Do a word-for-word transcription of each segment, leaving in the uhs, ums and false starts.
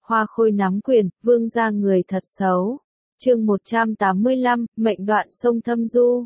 Hoa Khôi nắm quyền, vương gia người thật xấu. Chương một trăm tám mươi lăm, mệnh đoạn sông Thâm Du.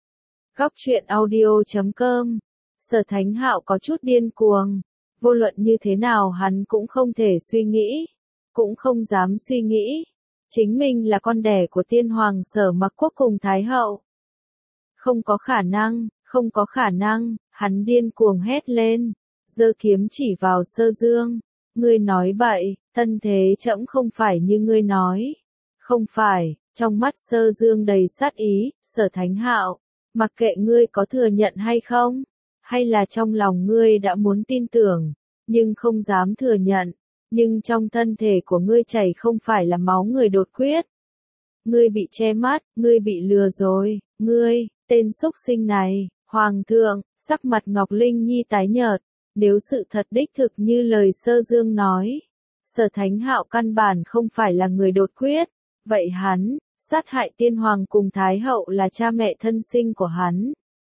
Góc truyện audio chấm com. Sở Thánh Hạo có chút điên cuồng, vô luận như thế nào hắn cũng không thể suy nghĩ, cũng không dám suy nghĩ. Chính mình là con đẻ của tiên hoàng Sở Mặc Quốc cùng Thái hậu. Không có khả năng, không có khả năng, hắn điên cuồng hét lên, giơ kiếm chỉ vào Sơ Dương. Ngươi nói bậy, tân thế trẫm không phải như ngươi nói. Không phải, trong mắt Sơ Dương đầy sát ý, Sở Thánh Hạo, mặc kệ ngươi có thừa nhận hay không, hay là trong lòng ngươi đã muốn tin tưởng, nhưng không dám thừa nhận, nhưng trong thân thể của ngươi chảy không phải là máu người đột quyết. Ngươi bị che mắt, ngươi bị lừa rồi, ngươi, tên xúc sinh này. Hoàng thượng, sắc mặt Ngọc Linh Nhi tái nhợt, nếu sự thật đích thực như lời Sơ Dương nói, Sở Thánh Hạo căn bản không phải là người đột quyết, vậy hắn, sát hại tiên hoàng cùng Thái hậu là cha mẹ thân sinh của hắn.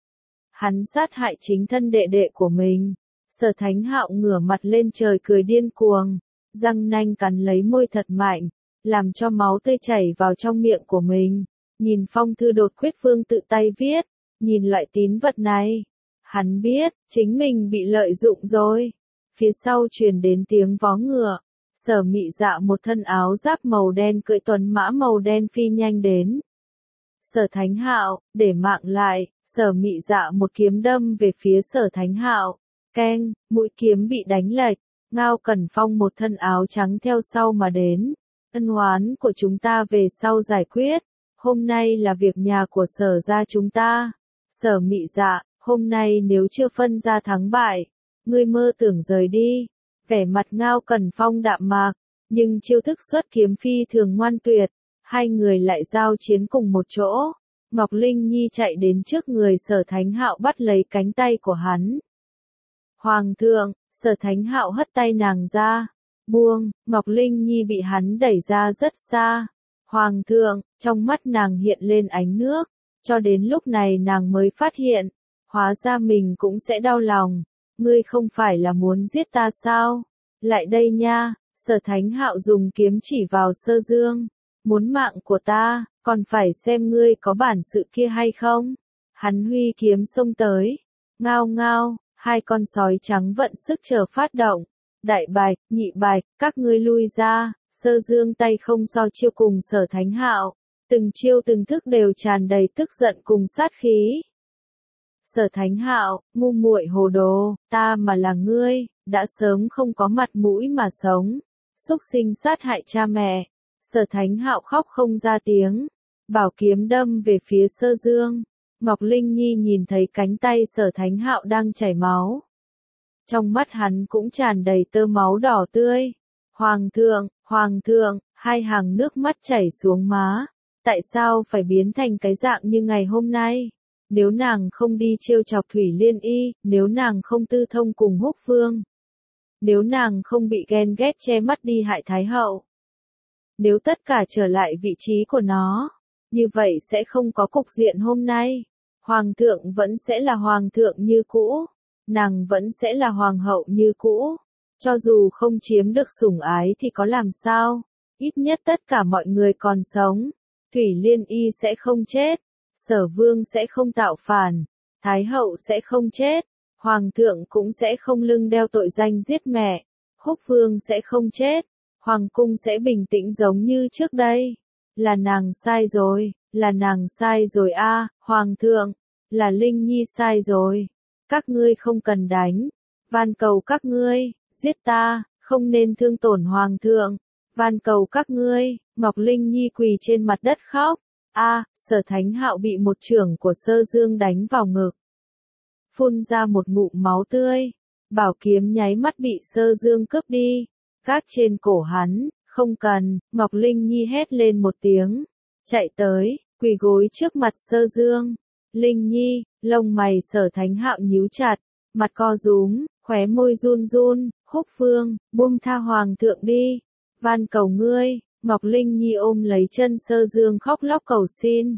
Hắn sát hại chính thân đệ đệ của mình. Sở Thánh Hạo ngửa mặt lên trời cười điên cuồng, răng nanh cắn lấy môi thật mạnh, làm cho máu tươi chảy vào trong miệng của mình. Nhìn phong thư đột quyết vương tự tay viết, nhìn loại tín vật này, hắn biết, chính mình bị lợi dụng rồi. Phía sau truyền đến tiếng vó ngựa, Sở Mị Dạ một thân áo giáp màu đen cưỡi tuấn mã màu đen phi nhanh đến. Sở Thánh Hạo, để mạng lại, Sở Mị Dạ một kiếm đâm về phía Sở Thánh Hạo, keng, mũi kiếm bị đánh lệch, Ngao Cẩn Phong một thân áo trắng theo sau mà đến. Ân oán của chúng ta về sau giải quyết, hôm nay là việc nhà của Sở gia chúng ta. Sở Mị Dạ, hôm nay nếu chưa phân ra thắng bại, ngươi mơ tưởng rời đi. Vẻ mặt Ngao Cẩn Phong đạm mạc, nhưng chiêu thức xuất kiếm phi thường ngoan tuyệt, hai người lại giao chiến cùng một chỗ. Ngọc Linh Nhi chạy đến trước người Sở Thánh Hạo bắt lấy cánh tay của hắn. Hoàng thượng, Sở Thánh Hạo hất tay nàng ra, buông, Ngọc Linh Nhi bị hắn đẩy ra rất xa. Hoàng thượng, trong mắt nàng hiện lên ánh nước, cho đến lúc này nàng mới phát hiện, hóa ra mình cũng sẽ đau lòng. Ngươi không phải là muốn giết ta sao? Lại đây nha. Sở Thánh Hạo dùng kiếm chỉ vào Sơ Dương. Muốn mạng của ta, còn phải xem ngươi có bản sự kia hay không? Hắn huy kiếm xông tới. Ngao ngao, hai con sói trắng vận sức chờ phát động. Đại bạch, nhị bạch, các ngươi lui ra. Sơ Dương tay không so chiêu cùng Sở Thánh Hạo. Từng chiêu từng thức đều tràn đầy tức giận cùng sát khí. Sở Thánh Hạo, ngu muội hồ đồ, ta mà là ngươi, đã sớm không có mặt mũi mà sống. Xúc sinh sát hại cha mẹ. Sở Thánh Hạo khóc không ra tiếng, bảo kiếm đâm về phía Sơ Dương. Ngọc Linh Nhi nhìn thấy cánh tay Sở Thánh Hạo đang chảy máu. Trong mắt hắn cũng tràn đầy tơ máu đỏ tươi. Hoàng thượng, Hoàng thượng, hai hàng nước mắt chảy xuống má. Tại sao phải biến thành cái dạng như ngày hôm nay? Nếu nàng không đi trêu chọc Thủy Liên Y, nếu nàng không tư thông cùng Húc Vương, nếu nàng không bị ghen ghét che mắt đi hại Thái hậu, nếu tất cả trở lại vị trí của nó, như vậy sẽ không có cục diện hôm nay. Hoàng thượng vẫn sẽ là hoàng thượng như cũ, nàng vẫn sẽ là hoàng hậu như cũ. Cho dù không chiếm được sủng ái thì có làm sao, ít nhất tất cả mọi người còn sống. Thủy Liên Y sẽ không chết. Sở Vương sẽ không tạo phản, Thái hậu sẽ không chết, Hoàng thượng cũng sẽ không lưng đeo tội danh giết mẹ, Húc Vương sẽ không chết, Hoàng cung sẽ bình tĩnh giống như trước đây. Là nàng sai rồi, là nàng sai rồi a, à, Hoàng thượng, là Linh Nhi sai rồi. Các ngươi không cần đánh, van cầu các ngươi, giết ta, không nên thương tổn Hoàng thượng, van cầu các ngươi. Ngọc Linh Nhi quỳ trên mặt đất khóc. A, à, Sở Thánh Hạo bị một chưởng của Sơ Dương đánh vào ngực, phun ra một ngụm máu tươi. Bảo kiếm nháy mắt bị Sơ Dương cướp đi, gác trên cổ hắn. Không cần, Ngọc Linh Nhi hét lên một tiếng, chạy tới, quỳ gối trước mặt Sơ Dương. Linh Nhi, lông mày Sở Thánh Hạo nhíu chặt, mặt co rúm, khóe môi run run. Húc Vương, buông tha Hoàng thượng đi, van cầu ngươi. Ngọc Linh Nhi ôm lấy chân Sơ Dương khóc lóc cầu xin.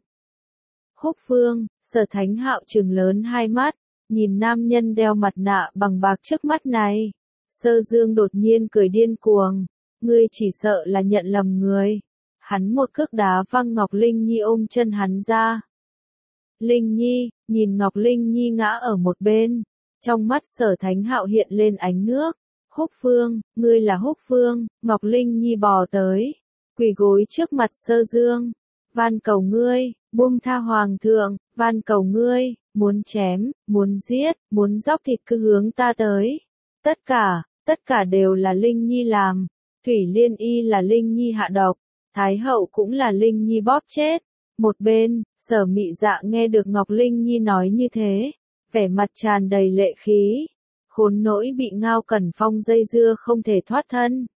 Húc Vương, Sở Thánh Hạo trừng lớn hai mắt, nhìn nam nhân đeo mặt nạ bằng bạc trước mắt này. Sơ Dương đột nhiên cười điên cuồng, ngươi chỉ sợ là nhận lầm người. Hắn một cước đá văng Ngọc Linh Nhi ôm chân hắn ra. Linh Nhi, nhìn Ngọc Linh Nhi ngã ở một bên, trong mắt Sở Thánh Hạo hiện lên ánh nước. Húc Phương, ngươi là Húc Phương, Ngọc Linh Nhi bò tới, quỳ gối trước mặt Sơ Dương, van cầu ngươi, buông tha hoàng thượng, van cầu ngươi, muốn chém, muốn giết, muốn dóc thịt cứ hướng ta tới. Tất cả, tất cả đều là Linh Nhi làm, Thủy Liên Y là Linh Nhi hạ độc, Thái Hậu cũng là Linh Nhi bóp chết. Một bên, Sở Mị Dạ nghe được Ngọc Linh Nhi nói như thế, vẻ mặt tràn đầy lệ khí, khốn nỗi bị Ngao Cẩn Phong dây dưa không thể thoát thân.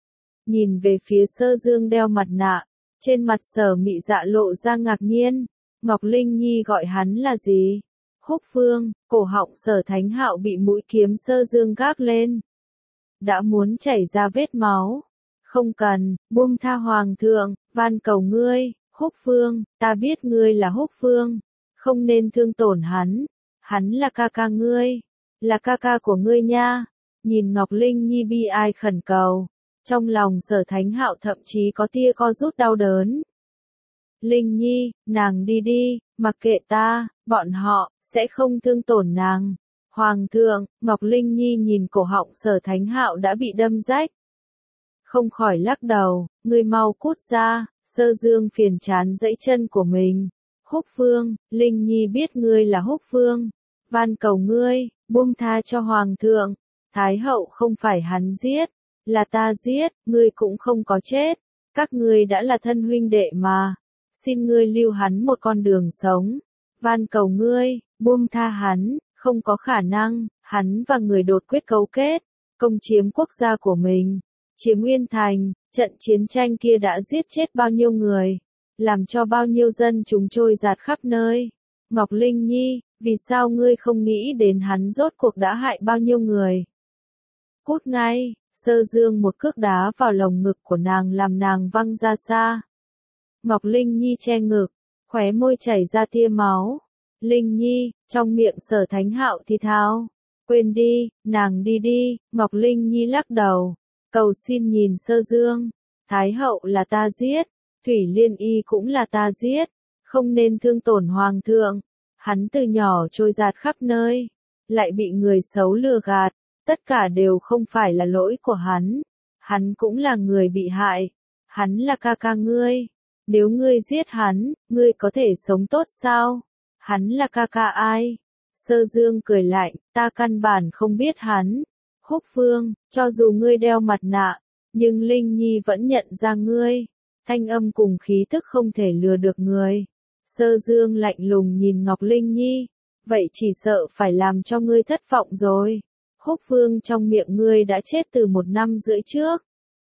Nhìn về phía Sơ Dương đeo mặt nạ, trên mặt Sở Mị Dạ lộ ra ngạc nhiên, Ngọc Linh Nhi gọi hắn là gì? Húc Phương, cổ họng Sở Thánh Hạo bị mũi kiếm Sơ Dương gác lên. Đã muốn chảy ra vết máu. Không cần, buông tha hoàng thượng, van cầu ngươi, Húc Phương, ta biết ngươi là Húc Phương, không nên thương tổn hắn, hắn là ca ca ngươi, là ca ca của ngươi nha. Nhìn Ngọc Linh Nhi bi ai khẩn cầu, trong lòng Sở Thánh Hạo thậm chí có tia co rút đau đớn. Linh Nhi, nàng đi đi, mặc kệ ta, bọn họ, sẽ không thương tổn nàng. Hoàng thượng, Ngọc Linh Nhi nhìn cổ họng Sở Thánh Hạo đã bị đâm rách. Không khỏi lắc đầu, ngươi mau cút ra, Sơ Dương phiền chán dẫy chân của mình. Húc Phương, Linh Nhi biết ngươi là Húc Phương, van cầu ngươi, buông tha cho Hoàng thượng. Thái Hậu không phải hắn giết, là ta giết, ngươi cũng không có chết. Các ngươi đã là thân huynh đệ mà, xin ngươi lưu hắn một con đường sống. Van cầu ngươi, buông tha hắn, không có khả năng, hắn và người đột quyết cấu kết, công chiếm quốc gia của mình. Chiếm Nguyên Thành, trận chiến tranh kia đã giết chết bao nhiêu người, làm cho bao nhiêu dân chúng trôi dạt khắp nơi. Ngọc Linh Nhi, vì sao ngươi không nghĩ đến hắn rốt cuộc đã hại bao nhiêu người? Cút ngay, Sơ Dương một cước đá vào lồng ngực của nàng làm nàng văng ra xa. Ngọc Linh Nhi che ngực, khóe môi chảy ra tia máu. Linh Nhi, trong miệng Sở Thánh Hạo thì thào, quên đi, nàng đi đi. Ngọc Linh Nhi lắc đầu, cầu xin nhìn Sơ Dương, Thái Hậu là ta giết, Thủy Liên Y cũng là ta giết, không nên thương tổn Hoàng thượng. Hắn từ nhỏ trôi dạt khắp nơi, lại bị người xấu lừa gạt, tất cả đều không phải là lỗi của hắn, hắn cũng là người bị hại, hắn là ca ca ngươi, nếu ngươi giết hắn, ngươi có thể sống tốt sao? Hắn là ca ca ai? Sơ Dương cười lạnh, ta căn bản không biết hắn. Húc Phương, cho dù ngươi đeo mặt nạ, nhưng Linh Nhi vẫn nhận ra ngươi. Thanh âm cùng khí tức không thể lừa được người. Sơ Dương lạnh lùng nhìn Ngọc Linh Nhi, vậy chỉ sợ phải làm cho ngươi thất vọng rồi. Húc Phương trong miệng ngươi đã chết từ một năm rưỡi trước.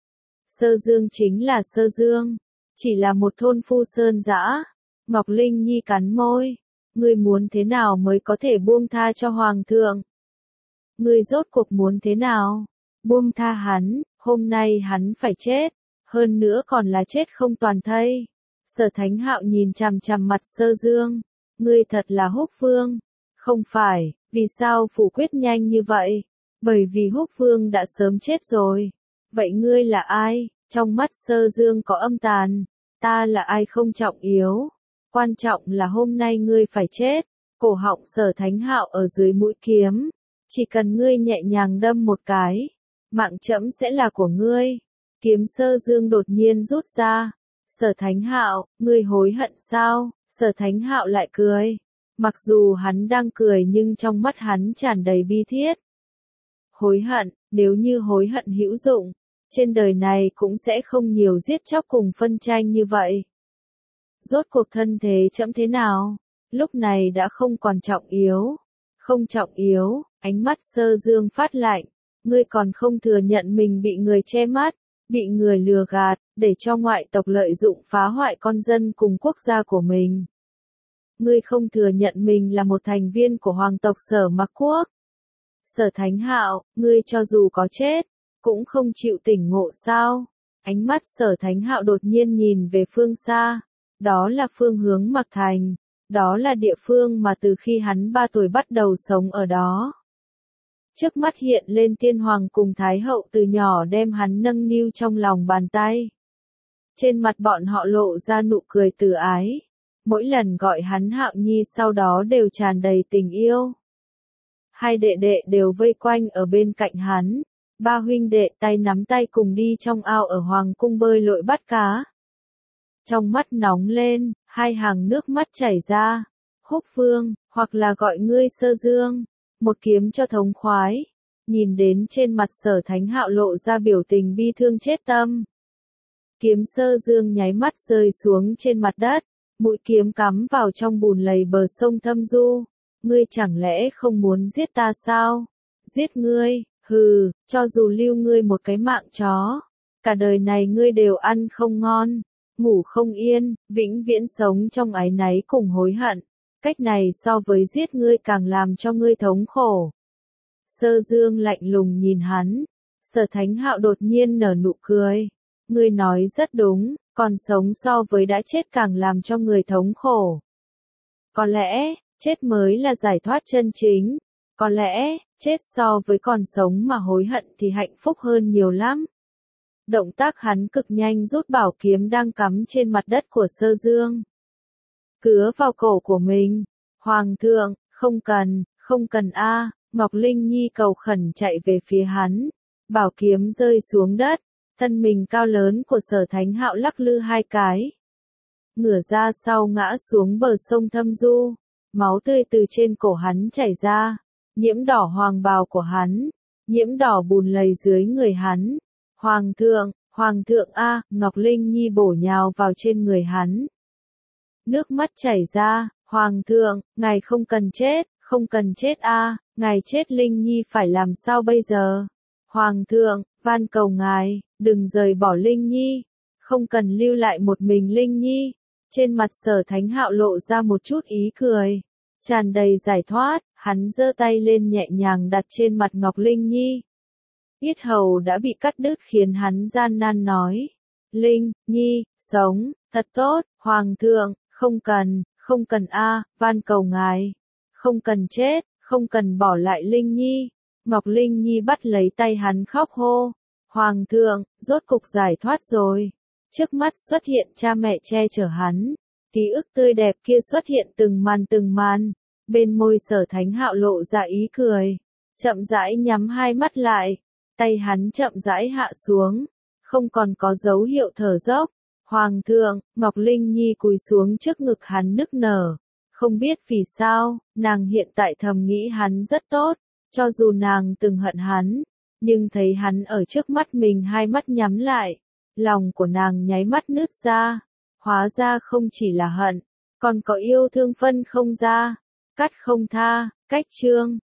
Sơ Dương chính là Sơ Dương, chỉ là một thôn phu sơn dã. Ngọc Linh Nhi cắn môi, ngươi muốn thế nào mới có thể buông tha cho Hoàng thượng? Ngươi rốt cuộc muốn thế nào? Buông tha hắn, hôm nay hắn phải chết, hơn nữa còn là chết không toàn thây. Sở Thánh Hạo nhìn chằm chằm mặt Sơ Dương, ngươi thật là Húc Phương. Không phải, vì sao phủ quyết nhanh như vậy? Bởi vì Húc Phương đã sớm chết rồi. Vậy ngươi là ai? Trong mắt Sơ Dương có âm tàn, ta là ai không trọng yếu. Quan trọng là hôm nay ngươi phải chết. Cổ họng Sở Thánh Hạo ở dưới mũi kiếm, chỉ cần ngươi nhẹ nhàng đâm một cái, mạng trẫm sẽ là của ngươi. Kiếm Sơ Dương đột nhiên rút ra. Sở Thánh Hạo, ngươi hối hận sao? Sở Thánh Hạo lại cười. Mặc dù hắn đang cười nhưng trong mắt hắn tràn đầy bi thiết. Hối hận, nếu như hối hận hữu dụng, trên đời này cũng sẽ không nhiều giết chóc cùng phân tranh như vậy. Rốt cuộc thân thế trẫm thế nào? Lúc này đã không còn trọng yếu. Không trọng yếu, ánh mắt Sơ Dương phát lạnh. Ngươi còn không thừa nhận mình bị người che mắt, bị người lừa gạt, để cho ngoại tộc lợi dụng phá hoại con dân cùng quốc gia của mình. Ngươi không thừa nhận mình là một thành viên của hoàng tộc Sở Mặc Quốc. Sở Thánh Hạo, ngươi cho dù có chết, cũng không chịu tỉnh ngộ sao? Ánh mắt Sở Thánh Hạo đột nhiên nhìn về phương xa. Đó là phương hướng Mặc Thành. Đó là địa phương mà từ khi hắn ba tuổi bắt đầu sống ở đó. Trước mắt hiện lên tiên hoàng cùng thái hậu từ nhỏ đem hắn nâng niu trong lòng bàn tay. Trên mặt bọn họ lộ ra nụ cười từ ái. Mỗi lần gọi hắn Hạo Nhi sau đó đều tràn đầy tình yêu. Hai đệ đệ đều vây quanh ở bên cạnh hắn. Ba huynh đệ tay nắm tay cùng đi trong ao ở hoàng cung bơi lội bắt cá. Trong mắt nóng lên, hai hàng nước mắt chảy ra. Húc Vương, hoặc là gọi ngươi Sơ Dương, một kiếm cho thống khoái. Nhìn đến trên mặt Sở Thánh Hạo lộ ra biểu tình bi thương chết tâm. Kiếm Sơ Dương nháy mắt rơi xuống trên mặt đất, mũi kiếm cắm vào trong bùn lầy bờ sông thâm du. Ngươi chẳng lẽ không muốn giết ta sao? Giết ngươi, hừ, cho dù lưu ngươi một cái mạng chó, cả đời này ngươi đều ăn không ngon, ngủ không yên, vĩnh viễn sống trong áy náy cùng hối hận. Cách này so với giết ngươi càng làm cho ngươi thống khổ. Sơ Dương lạnh lùng nhìn hắn. Sở Thánh Hạo đột nhiên nở nụ cười. Ngươi nói rất đúng, còn sống so với đã chết càng làm cho người thống khổ. Có lẽ, chết mới là giải thoát chân chính. Có lẽ, chết so với còn sống mà hối hận thì hạnh phúc hơn nhiều lắm. Động tác hắn cực nhanh rút bảo kiếm đang cắm trên mặt đất của Sơ Dương. Cứa vào cổ của mình. Hoàng thượng, không cần, không cần a. Ngọc Linh Nhi cầu khẩn chạy về phía hắn. Bảo kiếm rơi xuống đất. Thân mình cao lớn của Sở Thánh Hạo lắc lư hai cái. Ngửa ra sau ngã xuống bờ sông thâm du. Máu tươi từ trên cổ hắn chảy ra. Nhiễm đỏ hoàng bào của hắn. Nhiễm đỏ bùn lầy dưới người hắn. Hoàng thượng, Hoàng thượng a, Ngọc Linh Nhi bổ nhào vào trên người hắn. Nước mắt chảy ra, Hoàng thượng, ngài không cần chết, không cần chết a, ngài chết Linh Nhi phải làm sao bây giờ? Hoàng thượng, van cầu ngài, đừng rời bỏ Linh Nhi, không cần lưu lại một mình Linh Nhi. Trên mặt Sở Thánh Hạo lộ ra một chút ý cười, tràn đầy giải thoát, hắn giơ tay lên nhẹ nhàng đặt trên mặt Ngọc Linh Nhi. Yết hầu đã bị cắt đứt khiến hắn gian nan nói. Linh Nhi, sống, thật tốt, Hoàng thượng, không cần, không cần a, van cầu ngài. Không cần chết, không cần bỏ lại Linh Nhi. Ngọc Linh Nhi bắt lấy tay hắn khóc hô. Hoàng thượng, rốt cục giải thoát rồi. Trước mắt xuất hiện cha mẹ che chở hắn. Ký ức tươi đẹp kia xuất hiện từng màn từng màn. Bên môi Sở Thánh Hạo lộ ra ý cười. Chậm rãi nhắm hai mắt lại. Tay hắn chậm rãi hạ xuống. Không còn có dấu hiệu thở dốc. Hoàng thượng, Ngọc Linh Nhi cúi xuống trước ngực hắn nức nở. Không biết vì sao, nàng hiện tại thầm nghĩ hắn rất tốt. Cho dù nàng từng hận hắn, nhưng thấy hắn ở trước mắt mình hai mắt nhắm lại. Lòng của nàng nháy mắt nứt ra. Hóa ra không chỉ là hận, còn có yêu thương phân không ra. Cắt không tha, cách chương.